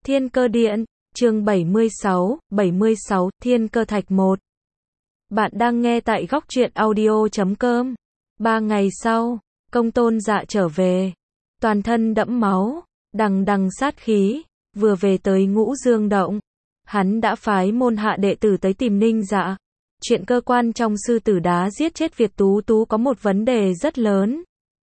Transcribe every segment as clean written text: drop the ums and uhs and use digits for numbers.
Thiên Cơ Điện, chương 76, Thiên Cơ Thạch 1. Bạn đang nghe tại góc truyện audio.com. 3 ngày sau, Công Tôn Dạ trở về, toàn thân đẫm máu, đằng đằng sát khí, vừa về tới Ngũ Dương Động, hắn đã phái môn hạ đệ tử tới tìm Ninh Dạ. Chuyện cơ quan trong sư tử đá giết chết Việt Tú Tú có một vấn đề rất lớn.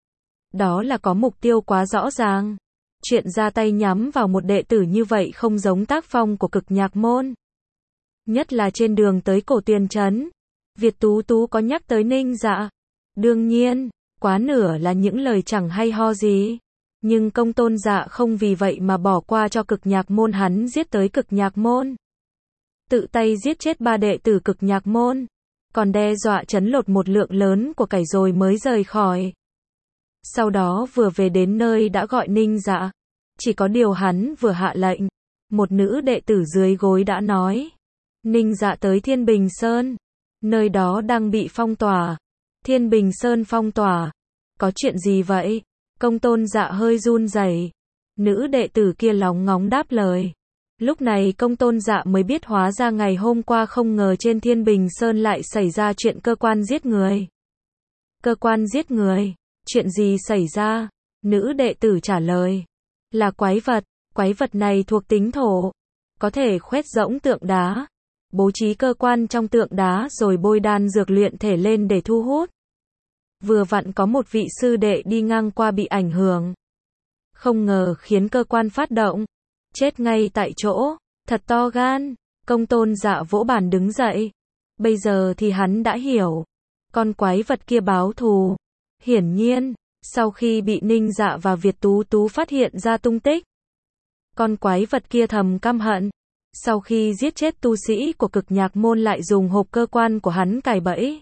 Đó là có mục tiêu quá rõ ràng. Chuyện ra tay nhắm vào một đệ tử như vậy không giống tác phong của Cực Nhạc Môn. Nhất là trên đường tới Cổ Tuyền Trấn, Việt Tú Tú có nhắc tới Ninh Dạ. Đương nhiên, quá nửa là những lời chẳng hay ho gì. Nhưng Công Tôn Dạ không vì vậy mà bỏ qua cho Cực Nhạc Môn, hắn giết tới Cực Nhạc Môn. Tự tay giết chết 3 đệ tử Cực Nhạc Môn, còn đe dọa trấn lột một lượng lớn của cải rồi mới rời khỏi. Sau đó vừa về đến nơi đã gọi Ninh Dạ. Chỉ có điều hắn vừa hạ lệnh, một nữ đệ tử dưới gối đã nói: Ninh Dạ tới Thiên Bình Sơn, nơi đó đang bị phong tỏa. Thiên Bình Sơn phong tỏa? Có chuyện gì vậy? Công Tôn Dạ hơi run rẩy. Nữ đệ tử kia lóng ngóng đáp lời. Lúc này Công Tôn Dạ mới biết hóa ra ngày hôm qua không ngờ trên Thiên Bình Sơn lại xảy ra chuyện cơ quan giết người. Cơ quan giết người? Chuyện gì xảy ra? Nữ đệ tử trả lời. Là quái vật này thuộc tính thổ, có thể khoét rỗng tượng đá, bố trí cơ quan trong tượng đá rồi bôi đan dược luyện thể lên để thu hút. Vừa vặn có một vị sư đệ đi ngang qua bị ảnh hưởng, không ngờ khiến cơ quan phát động, chết ngay tại chỗ. Thật to gan. Công Tôn Dạ vỗ bàn đứng dậy. Bây giờ thì hắn đã hiểu, con quái vật kia báo thù. Hiển nhiên, sau khi bị Ninh Dạ và Việt Tú Tú phát hiện ra tung tích, con quái vật kia thầm căm hận. Sau khi giết chết tu sĩ của Cực Nhạc Môn lại dùng hộp cơ quan của hắn cài bẫy,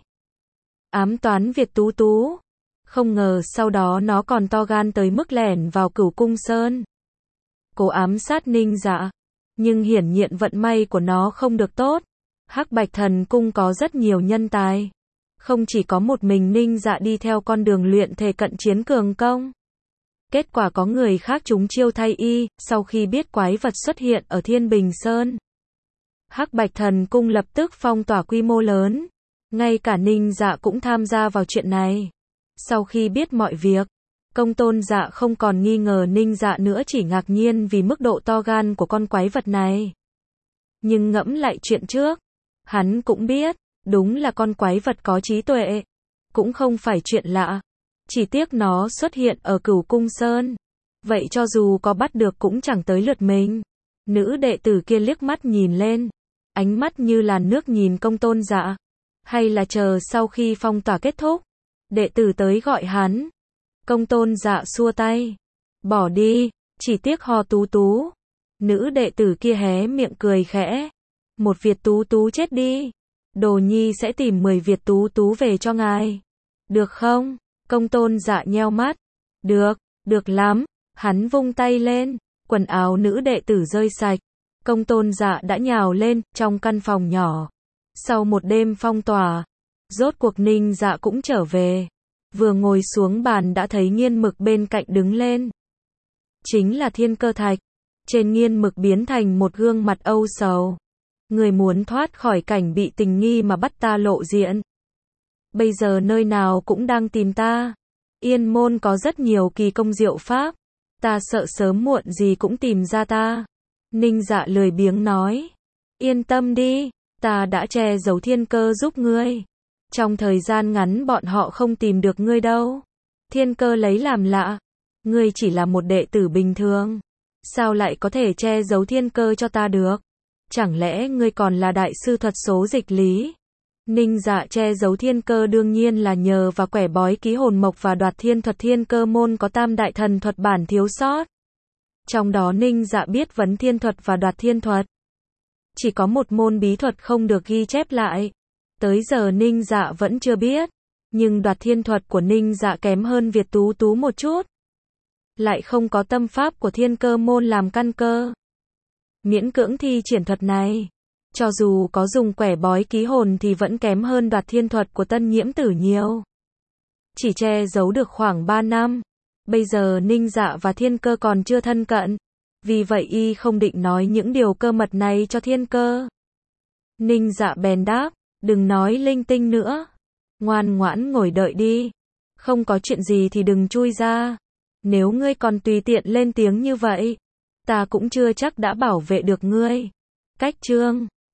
ám toán Việt Tú Tú. Không ngờ sau đó nó còn to gan tới mức lẻn vào Cửu Cung Sơn, cố ám sát Ninh Dạ. Nhưng hiển nhiên vận may của nó không được tốt. Hắc Bạch Thần Cung có rất nhiều nhân tài, không chỉ có một mình Ninh Dạ đi theo con đường luyện thể cận chiến cường công. Kết quả có người khác trúng chiêu thay y. Sau khi biết quái vật xuất hiện ở Thiên Bình Sơn, Hắc Bạch Thần Cung lập tức phong tỏa quy mô lớn. Ngay cả Ninh Dạ cũng tham gia vào chuyện này. Sau khi biết mọi việc, Công Tôn Dạ không còn nghi ngờ Ninh Dạ nữa, chỉ ngạc nhiên vì mức độ to gan của con quái vật này. Nhưng ngẫm lại chuyện trước, hắn cũng biết, đúng là con quái vật có trí tuệ, cũng không phải chuyện lạ. Chỉ tiếc nó xuất hiện ở Cửu Cung Sơn, vậy cho dù có bắt được cũng chẳng tới lượt mình. Nữ đệ tử kia liếc mắt nhìn lên, ánh mắt như làn nước nhìn Công Tôn Dạ. Hay là chờ sau khi phong tỏa kết thúc, đệ tử tới gọi hắn. Công Tôn Dạ xua tay. Bỏ đi, chỉ tiếc Ho Tú Tú. Nữ đệ tử kia hé miệng cười khẽ. Một Việt Tú Tú chết đi, Đồ Nhi sẽ tìm 10 Việt Tú Tú về cho ngài. Được không? Công Tôn Dạ nheo mắt. Được lắm. Hắn vung tay lên, quần áo nữ đệ tử rơi sạch. Công Tôn Dạ đã nhào lên, trong căn phòng nhỏ. Sau một đêm phong tỏa, rốt cuộc Ninh Dạ cũng trở về. Vừa ngồi xuống bàn đã thấy nghiên mực bên cạnh đứng lên. Chính là Thiên Cơ Thạch. Trên nghiên mực biến thành một gương mặt âu sầu. Người muốn thoát khỏi cảnh bị tình nghi mà bắt ta lộ diện. Bây giờ nơi nào cũng đang tìm ta. Yên môn có rất nhiều kỳ công diệu pháp, ta sợ sớm muộn gì cũng tìm ra ta. Ninh Dạ lười biếng nói. Yên tâm đi, ta đã che giấu thiên cơ giúp ngươi. Trong thời gian ngắn bọn họ không tìm được ngươi đâu. Thiên cơ lấy làm lạ. Ngươi chỉ là một đệ tử bình thường, sao lại có thể che giấu thiên cơ cho ta được? Chẳng lẽ ngươi còn là đại sư thuật số dịch lý? Ninh Dạ che giấu thiên cơ đương nhiên là nhờ vào quẻ bói ký hồn mộc và đoạt thiên thuật. Thiên cơ môn có tam đại thần thuật bản thiếu sót. Trong đó Ninh Dạ biết vấn thiên thuật và đoạt thiên thuật. Chỉ có một môn bí thuật không được ghi chép lại. Tới giờ Ninh Dạ vẫn chưa biết. Nhưng đoạt thiên thuật của Ninh Dạ kém hơn Việt Tú Tú một chút. Lại không có tâm pháp của thiên cơ môn làm căn cơ. Miễn cưỡng thi triển thuật này. Cho dù có dùng quẻ bói ký hồn thì vẫn kém hơn đoạt thiên thuật của Tân Nhiễm Tử nhiều. Chỉ che giấu được khoảng 3 năm. Bây giờ Ninh Dạ và thiên cơ còn chưa thân cận. Vì vậy y không định nói những điều cơ mật này cho Thiên Cơ. Ninh Dạ bèn đáp, đừng nói linh tinh nữa. Ngoan ngoãn ngồi đợi đi. Không có chuyện gì thì đừng chui ra. Nếu ngươi còn tùy tiện lên tiếng như vậy, ta cũng chưa chắc đã bảo vệ được ngươi. Cách chương